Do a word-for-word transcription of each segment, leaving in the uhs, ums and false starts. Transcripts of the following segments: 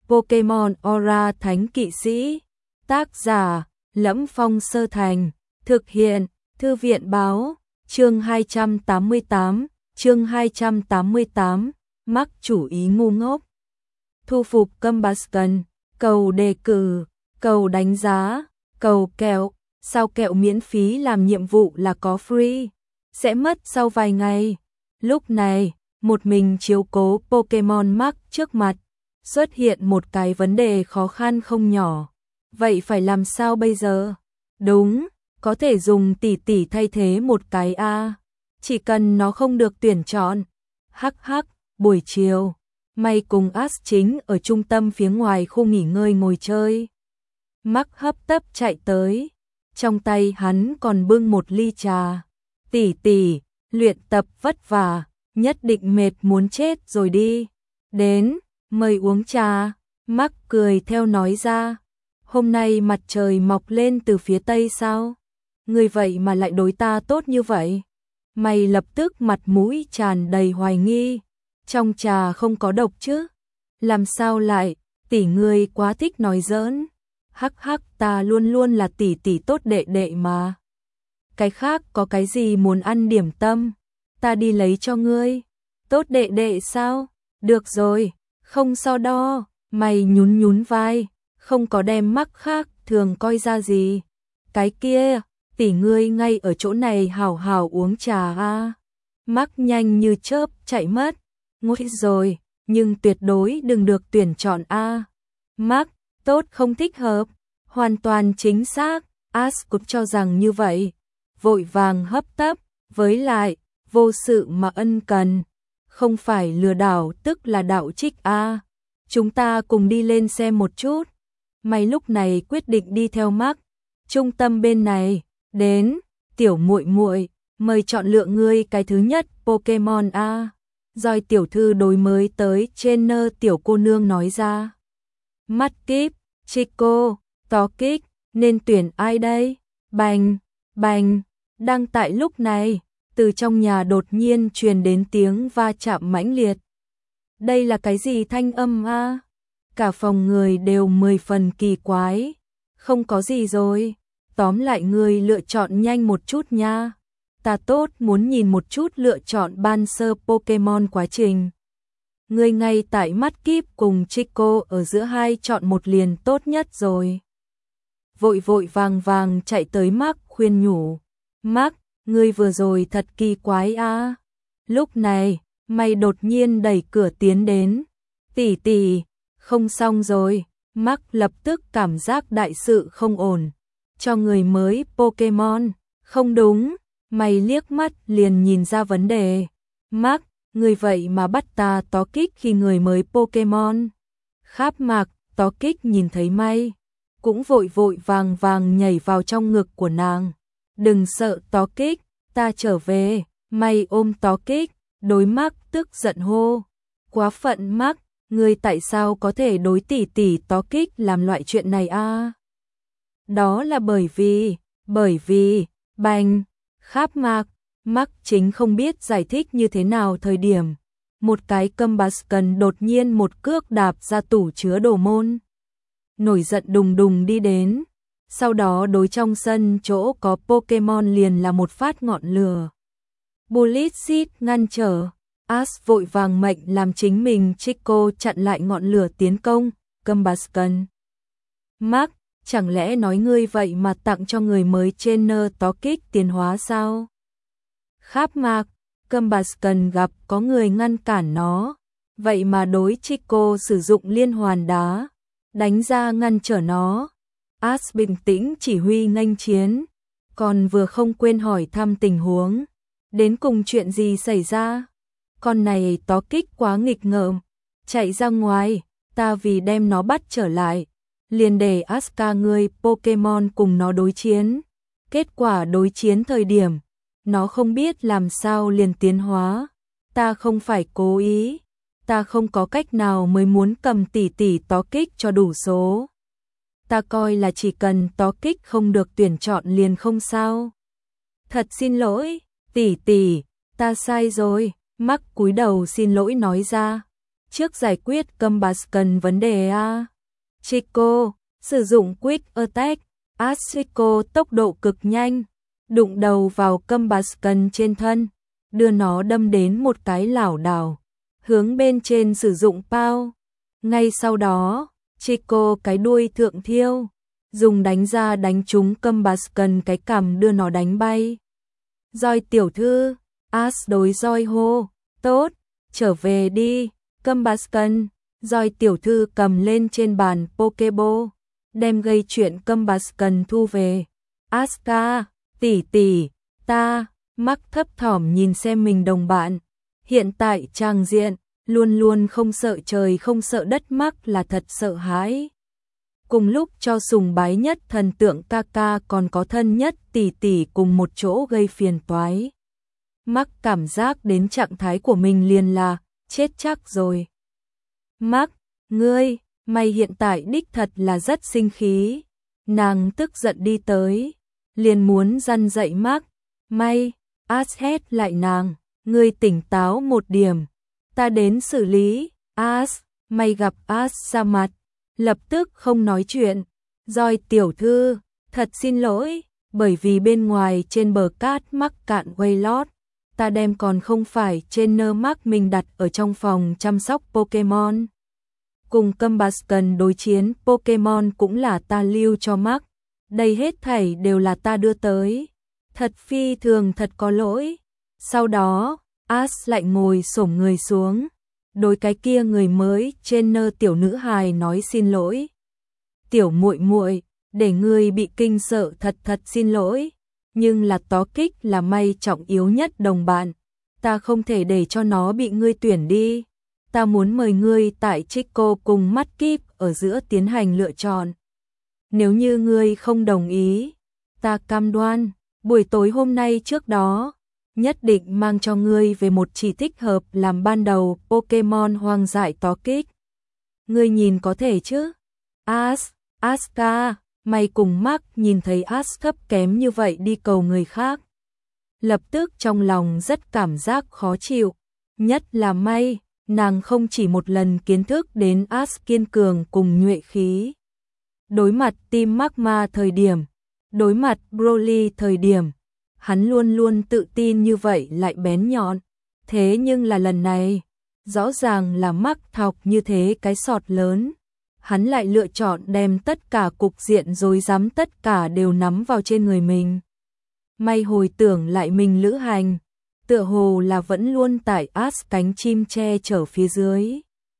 Pokemon Aura Thánh Kỵ Sĩ. Tác giả: Lẫm Phong Sơ Thành. Thực hiện: Thư viện Báo. Chương hai trăm tám mươi tám. Chương hai trăm tám mươi tám. Mắc chủ ý ngu ngốc. Thu phục Combusken. Cầu đề cử, cầu đánh giá, cầu kẹo. Sao kẹo miễn phí làm nhiệm vụ là có free, sẽ mất sau vài ngày. Lúc này, một mình chiếu cố Pokemon mắc trước mặt, xuất hiện một cái vấn đề khó khăn không nhỏ. Vậy phải làm sao bây giờ? Đúng, có thể dùng tỷ tỷ thay thế một cái a. Chỉ cần nó không được tuyển chọn. Hắc hắc, buổi chiều, May cùng Ash chính ở trung tâm phía ngoài khu nghỉ ngơi ngồi chơi. Mắc hấp tấp chạy tới, trong tay hắn còn bưng một ly trà. Tỷ tỷ, luyện tập vất vả, nhất định mệt muốn chết rồi đi. Đến, mời uống trà. Mắc cười theo nói ra. Hôm nay mặt trời mọc lên từ phía tây sao? Người vậy mà lại đối ta tốt như vậy? Mày lập tức mặt mũi tràn đầy hoài nghi. Trong trà không có độc chứ? Làm sao lại? Tỷ ngươi quá thích nói giỡn. Hắc hắc, ta luôn luôn là tỷ tỷ tốt đệ đệ mà. Cái khác có cái gì muốn ăn điểm tâm? Ta đi lấy cho ngươi. Tốt đệ đệ sao? Được rồi, không so đo. Mày nhún nhún vai, không có đem Mắc khác thường coi ra gì. Cái kia, tỷ ngươi ngay ở chỗ này hảo hảo uống trà a. Mắc nhanh như chớp chạy mất. Ngồi rồi, nhưng tuyệt đối đừng được tuyển chọn a. Mắc, tốt không thích hợp. Hoàn toàn chính xác, Ash cũng cho rằng như vậy. Vội vàng hấp tấp, với lại, vô sự mà ân cần. Không phải lừa đảo tức là đạo trích a. Chúng ta cùng đi lên xem một chút. Mày lúc này quyết định đi theo Mắc. Trung tâm bên này, đến, tiểu muội muội, mời chọn lựa ngươi cái thứ nhất Pokemon a. Rồi tiểu thư đối mới tới trainer tiểu cô nương nói ra. Mắt kíp, Chico, Tokic, nên tuyển ai đây? Bành, bành, đang tại lúc này, từ trong nhà đột nhiên truyền đến tiếng va chạm mãnh liệt. Đây là cái gì thanh âm a? Cả phòng người đều mười phần kỳ quái. Không có gì rồi, tóm lại người lựa chọn nhanh một chút nha. Ta tốt muốn nhìn một chút lựa chọn ban sơ Pokemon quá trình. Người ngay tại mắt kíp cùng Chico ở giữa hai chọn một liền tốt nhất rồi. Vội vội vàng vàng chạy tới Mắc khuyên nhủ. Mắc, ngươi vừa rồi thật kỳ quái a. Lúc này, May đột nhiên đẩy cửa tiến đến. Tỷ tỷ, không xong rồi. Mắc lập tức cảm giác đại sự không ổn. Cho người mới Pokemon, không đúng. May liếc mắt liền nhìn ra vấn đề. Mắc, người vậy mà bắt ta Tokic khi người mới Pokemon. Kháp Mạc, Tokic nhìn thấy May, cũng vội vội vàng vàng nhảy vào trong ngực của nàng. Đừng sợ Tokic, ta trở về. May ôm Tokic, đối Mắc tức giận hô. Quá phận Mắc, ngươi tại sao có thể đối tỷ tỷ Tokic làm loại chuyện này a? Đó là bởi vì, bởi vì, bành. Kháp Mạc, Mắc chính không biết giải thích như thế nào thời điểm. Một cái Combusken đột nhiên một cước đạp ra tủ chứa đồ môn. Nổi giận đùng đùng đi đến. Sau đó đối trong sân chỗ có Pokemon liền là một phát ngọn lửa. Bullet Seed ngăn trở. Ash vội vàng mệnh làm chính mình Chico chặn lại ngọn lửa tiến công. Combusken. Mắc, chẳng lẽ nói ngươi vậy mà tặng cho người mới trainer Tokic tiến hóa sao? Kháp Mạc, Combusken gặp có người ngăn cản nó, vậy mà đối Chico sử dụng liên hoàn đá, đánh ra ngăn trở nó. Ash bình tĩnh chỉ huy nghênh chiến, còn vừa không quên hỏi thăm tình huống. Đến cùng chuyện gì xảy ra? Con này Tokic quá nghịch ngợm, chạy ra ngoài, ta vì đem nó bắt trở lại. Liền để Asuka ngươi Pokemon cùng nó đối chiến. Kết quả đối chiến thời điểm, nó không biết làm sao liền tiến hóa. Ta không phải cố ý, ta không có cách nào mới muốn cầm tỷ tỷ Tokic cho đủ số. Ta coi là chỉ cần Tokic không được tuyển chọn liền không sao. Thật xin lỗi, tỷ tỷ, ta sai rồi. Mắc cúi đầu xin lỗi nói ra. trước giải quyết Combustion vấn đề a. Chico, sử dụng Quick Attack, Ash Chico tốc độ cực nhanh, đụng đầu vào Combustion trên thân, đưa nó đâm đến một cái lảo đảo, hướng bên trên sử dụng Pow. Ngay sau đó, Chico cái đuôi thượng thiêu, dùng đánh ra đánh trúng Combustion cái cằm đưa nó đánh bay. Roi tiểu thư, Ash đối roi hô, tốt, trở về đi, Combustion. Roi tiểu thư cầm lên trên bàn Pokeball, đem gây chuyện Combustion thu về. Asuka, tỷ tỷ, ta, Mark thấp thỏm nhìn xem mình đồng bạn. Hiện tại tràng diện, luôn luôn không sợ trời không sợ đất, Mark là thật sợ hãi. Cùng lúc cho sùng bái nhất thần tượng Kaka còn có thân nhất tỷ tỷ cùng một chỗ gây phiền toái. Mark cảm giác đến trạng thái của mình liền là chết chắc rồi. Mark, ngươi, mày hiện tại đích thật là rất sinh khí. Nàng tức giận đi tới, liền muốn răn dạy Mark. May, Ash hét lại nàng, ngươi tỉnh táo một điểm, ta đến xử lý. Ash, mày gặp Ash ra mặt, lập tức không nói chuyện. Roi tiểu thư, thật xin lỗi, bởi vì bên ngoài trên bờ cát mắc cạn Wailord, ta đem còn không phải trên nơ mắc mình đặt ở trong phòng chăm sóc Pokemon. Cùng Combustion đối chiến Pokemon cũng là ta lưu cho Mark, đây hết thảy đều là ta đưa tới. Thật phi thường thật có lỗi. Sau đó, Ash lại ngồi xổm người xuống, đối cái kia người mới trên nơ tiểu nữ hài nói xin lỗi. Tiểu muội muội, để ngươi bị kinh sợ thật thật xin lỗi, nhưng là tó kích là may trọng yếu nhất đồng bạn, ta không thể để cho nó bị ngươi tuyển đi. Ta muốn mời ngươi tại Chico cùng Mudkip ở giữa tiến hành lựa chọn. Nếu như ngươi không đồng ý, ta cam đoan, buổi tối hôm nay trước đó, nhất định mang cho ngươi về một chỉ thích hợp làm ban đầu Pokemon hoang dại tó kích. Ngươi nhìn có thể chứ? Ash, Asuka, mày cùng Mark nhìn thấy Ash thấp kém như vậy đi cầu người khác. Lập tức trong lòng rất cảm giác khó chịu, nhất là may. Nàng không chỉ một lần kiến thức đến Ash kiên cường cùng nhuệ khí. Đối mặt Team Magma thời điểm, đối mặt Broly thời điểm, hắn luôn luôn tự tin như vậy lại bén nhọn. Thế nhưng là lần này, rõ ràng là Mark thọc như thế cái sọt lớn. Hắn lại lựa chọn đem tất cả cục diện rối rắm tất cả đều nắm vào trên người mình. May hồi tưởng lại mình lữ hành, tựa hồ là vẫn luôn tại Ash cánh chim che chở phía dưới.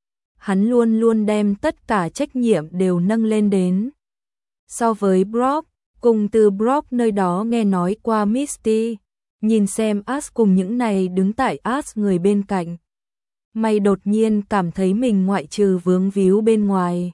Hắn luôn luôn đem tất cả trách nhiệm đều nâng lên đến. So với Brock, cùng từ Brock nơi đó nghe nói qua Misty, nhìn xem Ash cùng những này đứng tại Ash người bên cạnh. May đột nhiên cảm thấy mình ngoại trừ vướng víu bên ngoài,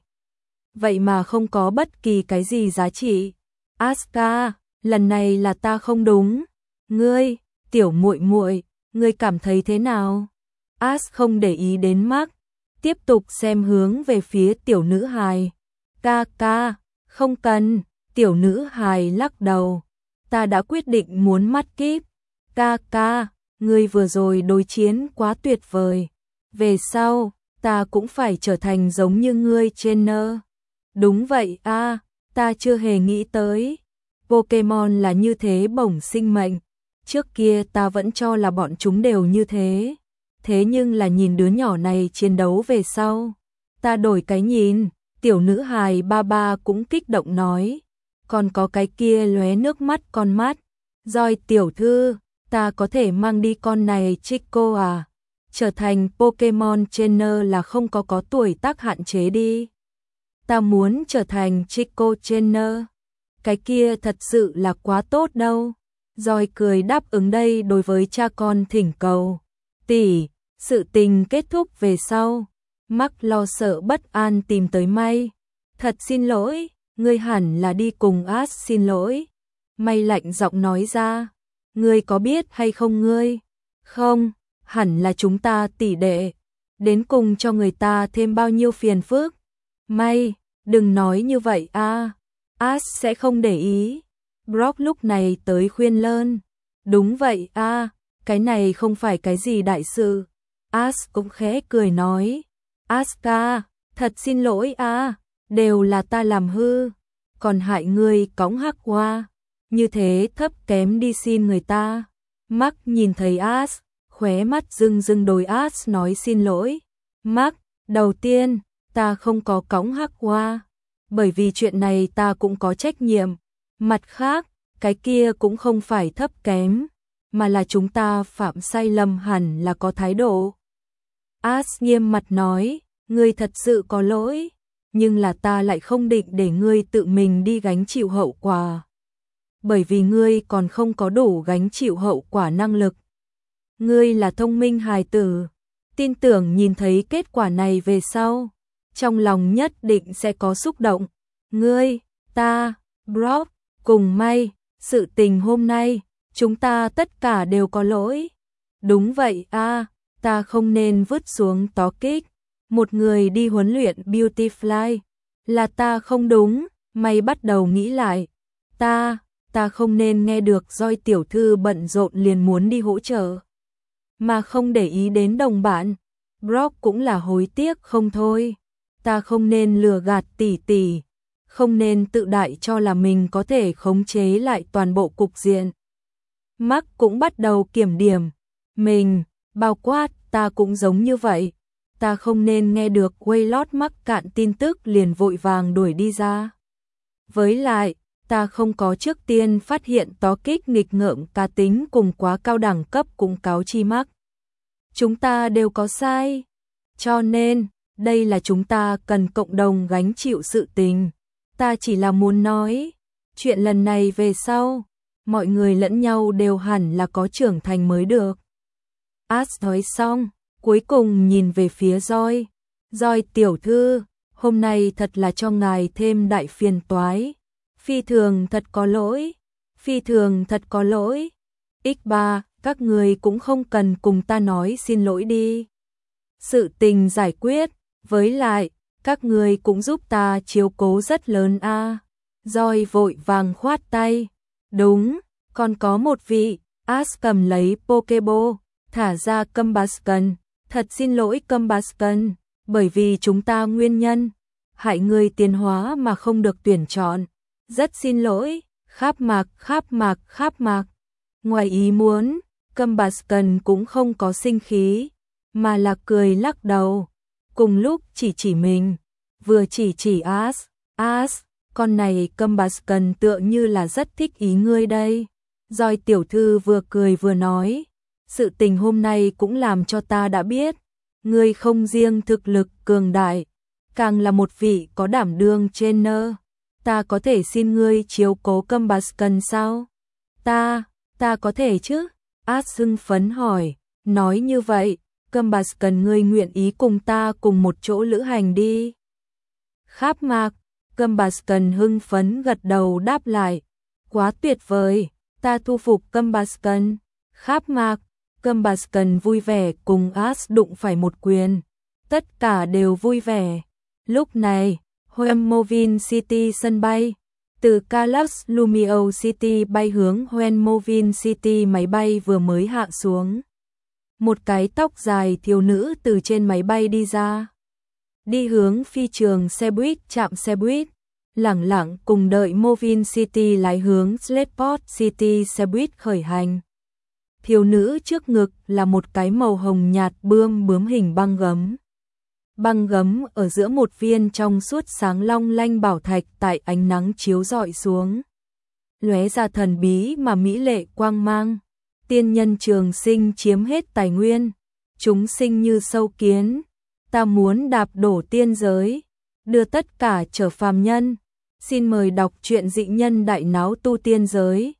vậy mà không có bất kỳ cái gì giá trị. Asuka, lần này là ta không đúng. Ngươi, tiểu muội muội, ngươi cảm thấy thế nào? Ash không để ý đến Mark, tiếp tục xem hướng về phía tiểu nữ hài. Ca ca, không cần. Tiểu nữ hài lắc đầu. Ta đã quyết định muốn Mudkip. Ca ca, ngươi vừa rồi đối chiến quá tuyệt vời. Về sau, ta cũng phải trở thành giống như ngươi trainer. Đúng vậy a, à, ta chưa hề nghĩ tới. Pokemon là như thế bổng sinh mệnh. Trước kia ta vẫn cho là bọn chúng đều như thế. Thế nhưng là nhìn đứa nhỏ này chiến đấu về sau, ta đổi cái nhìn. Tiểu nữ hài ba ba cũng kích động nói. Còn có cái kia lóe nước mắt con mắt. Rồi tiểu thư, ta có thể mang đi con này Chico à? Trở thành Pokemon trainer là không có có tuổi tác hạn chế đi. Ta muốn trở thành Chico trainer. Cái kia thật sự là quá tốt đâu. Rồi cười đáp ứng đây đối với cha con thỉnh cầu. Tỷ, sự tình kết thúc về sau. Mark lo sợ bất an tìm tới May. Thật xin lỗi, ngươi hẳn là đi cùng Ash xin lỗi. May lạnh giọng nói ra. Ngươi có biết hay không ngươi? Không, hẳn là chúng ta tỷ đệ. Đến cùng cho người ta thêm bao nhiêu phiền phức. May, đừng nói như vậy a. À. Ash sẽ không để ý. Brock lúc này tới khuyên lơn. Đúng vậy a, à, cái này không phải cái gì đại sự. Ash cũng khẽ cười nói. Asuka, thật xin lỗi a, đều là ta làm hư, còn hại ngươi cõng hắc hoa, như thế thấp kém đi xin người ta. Mark nhìn thấy As, khóe mắt rưng rưng đôi As nói xin lỗi. Mark, đầu tiên, ta không có cõng hắc hoa, bởi vì chuyện này ta cũng có trách nhiệm. Mặt khác, cái kia cũng không phải thấp kém, mà là chúng ta phạm sai lầm hẳn là có thái độ. As nghiêm mặt nói, ngươi thật sự có lỗi, nhưng là ta lại không định để ngươi tự mình đi gánh chịu hậu quả. Bởi vì ngươi còn không có đủ gánh chịu hậu quả năng lực. Ngươi là thông minh hài tử, tin tưởng nhìn thấy kết quả này về sau, trong lòng nhất định sẽ có xúc động. Ngươi, ta, Brock, cùng May, sự tình hôm nay, chúng ta tất cả đều có lỗi. Đúng vậy a, ta không nên vứt xuống Tokic, một người đi huấn luyện Beautyfly, là ta không đúng. May bắt đầu nghĩ lại, ta, ta không nên nghe được Joy tiểu thư bận rộn liền muốn đi hỗ trợ, mà không để ý đến đồng bạn. Brock cũng là hối tiếc không thôi, ta không nên lừa gạt tỷ tỷ, không nên tự đại cho là mình có thể khống chế lại toàn bộ cục diện. Mark cũng bắt đầu kiểm điểm mình, bao quát ta cũng giống như vậy, ta không nên nghe được Waylot mắc cạn tin tức liền vội vàng đuổi đi ra. Với lại, ta không có trước tiên phát hiện Tokic nghịch ngợm cá tính cùng quá cao đẳng cấp cùng cáo chi Mark. Chúng ta đều có sai, cho nên, đây là chúng ta cần cộng đồng gánh chịu sự tình. Ta chỉ là muốn nói, chuyện lần này về sau, mọi người lẫn nhau đều hẳn là có trưởng thành mới được. As nói xong, cuối cùng nhìn về phía Joy. Joy tiểu thư, hôm nay thật là cho ngài thêm đại phiền toái. Phi thường thật có lỗi, phi thường thật có lỗi. ích ba, các người cũng không cần cùng ta nói xin lỗi đi. Sự tình giải quyết, với lại, các người cũng giúp ta chiếu cố rất lớn a. À. Joy vội vàng khoát tay. Đúng, còn có một vị. As cầm lấy Pokeball, thả ra Combusken. Thật xin lỗi Combusken, bởi vì chúng ta nguyên nhân, hại người tiến hóa mà không được tuyển chọn. Rất xin lỗi, kháp mạc, kháp mạc, kháp mạc. Ngoài ý muốn, Combusken cũng không có sinh khí, mà là cười lắc đầu. Cùng lúc chỉ chỉ mình, vừa chỉ chỉ As. As, con này Combusken tựa như là rất thích ý ngươi đây. Joy tiểu thư vừa cười vừa nói, sự tình hôm nay cũng làm cho ta đã biết, ngươi không riêng thực lực cường đại, càng là một vị có đảm đương trainer. Ta có thể xin ngươi chiếu cố Combusken sao? Ta, ta có thể chứ? As hưng phấn hỏi, nói như vậy, Combusken ngươi nguyện ý cùng ta cùng một chỗ lữ hành đi. Kháp mạc, Combusken hưng phấn gật đầu đáp lại, quá tuyệt vời, ta thu phục Combusken. Kháp mạc, Combusken vui vẻ cùng As đụng phải một quyền, tất cả đều vui vẻ. Lúc này, Hoenmovin City sân bay, từ Kallax Lumio City bay hướng Hoenmovin City, máy bay vừa mới hạ xuống. Một cái tóc dài thiếu nữ từ trên máy bay đi ra, đi hướng phi trường xe buýt trạm xe buýt, lẳng lặng cùng đợi Movin City lái hướng Slateport City xe buýt khởi hành. Thiếu nữ trước ngực là một cái màu hồng nhạt bươm bướm hình băng gấm. Băng gấm ở giữa một viên trong suốt sáng long lanh bảo thạch tại ánh nắng chiếu rọi xuống, lóe ra thần bí mà mỹ lệ quang mang. Tiên nhân trường sinh chiếm hết tài nguyên, chúng sinh như sâu kiến, ta muốn đạp đổ tiên giới, đưa tất cả trở phàm nhân. Xin mời đọc truyện Dị Nhân Đại Náo Tu Tiên Giới.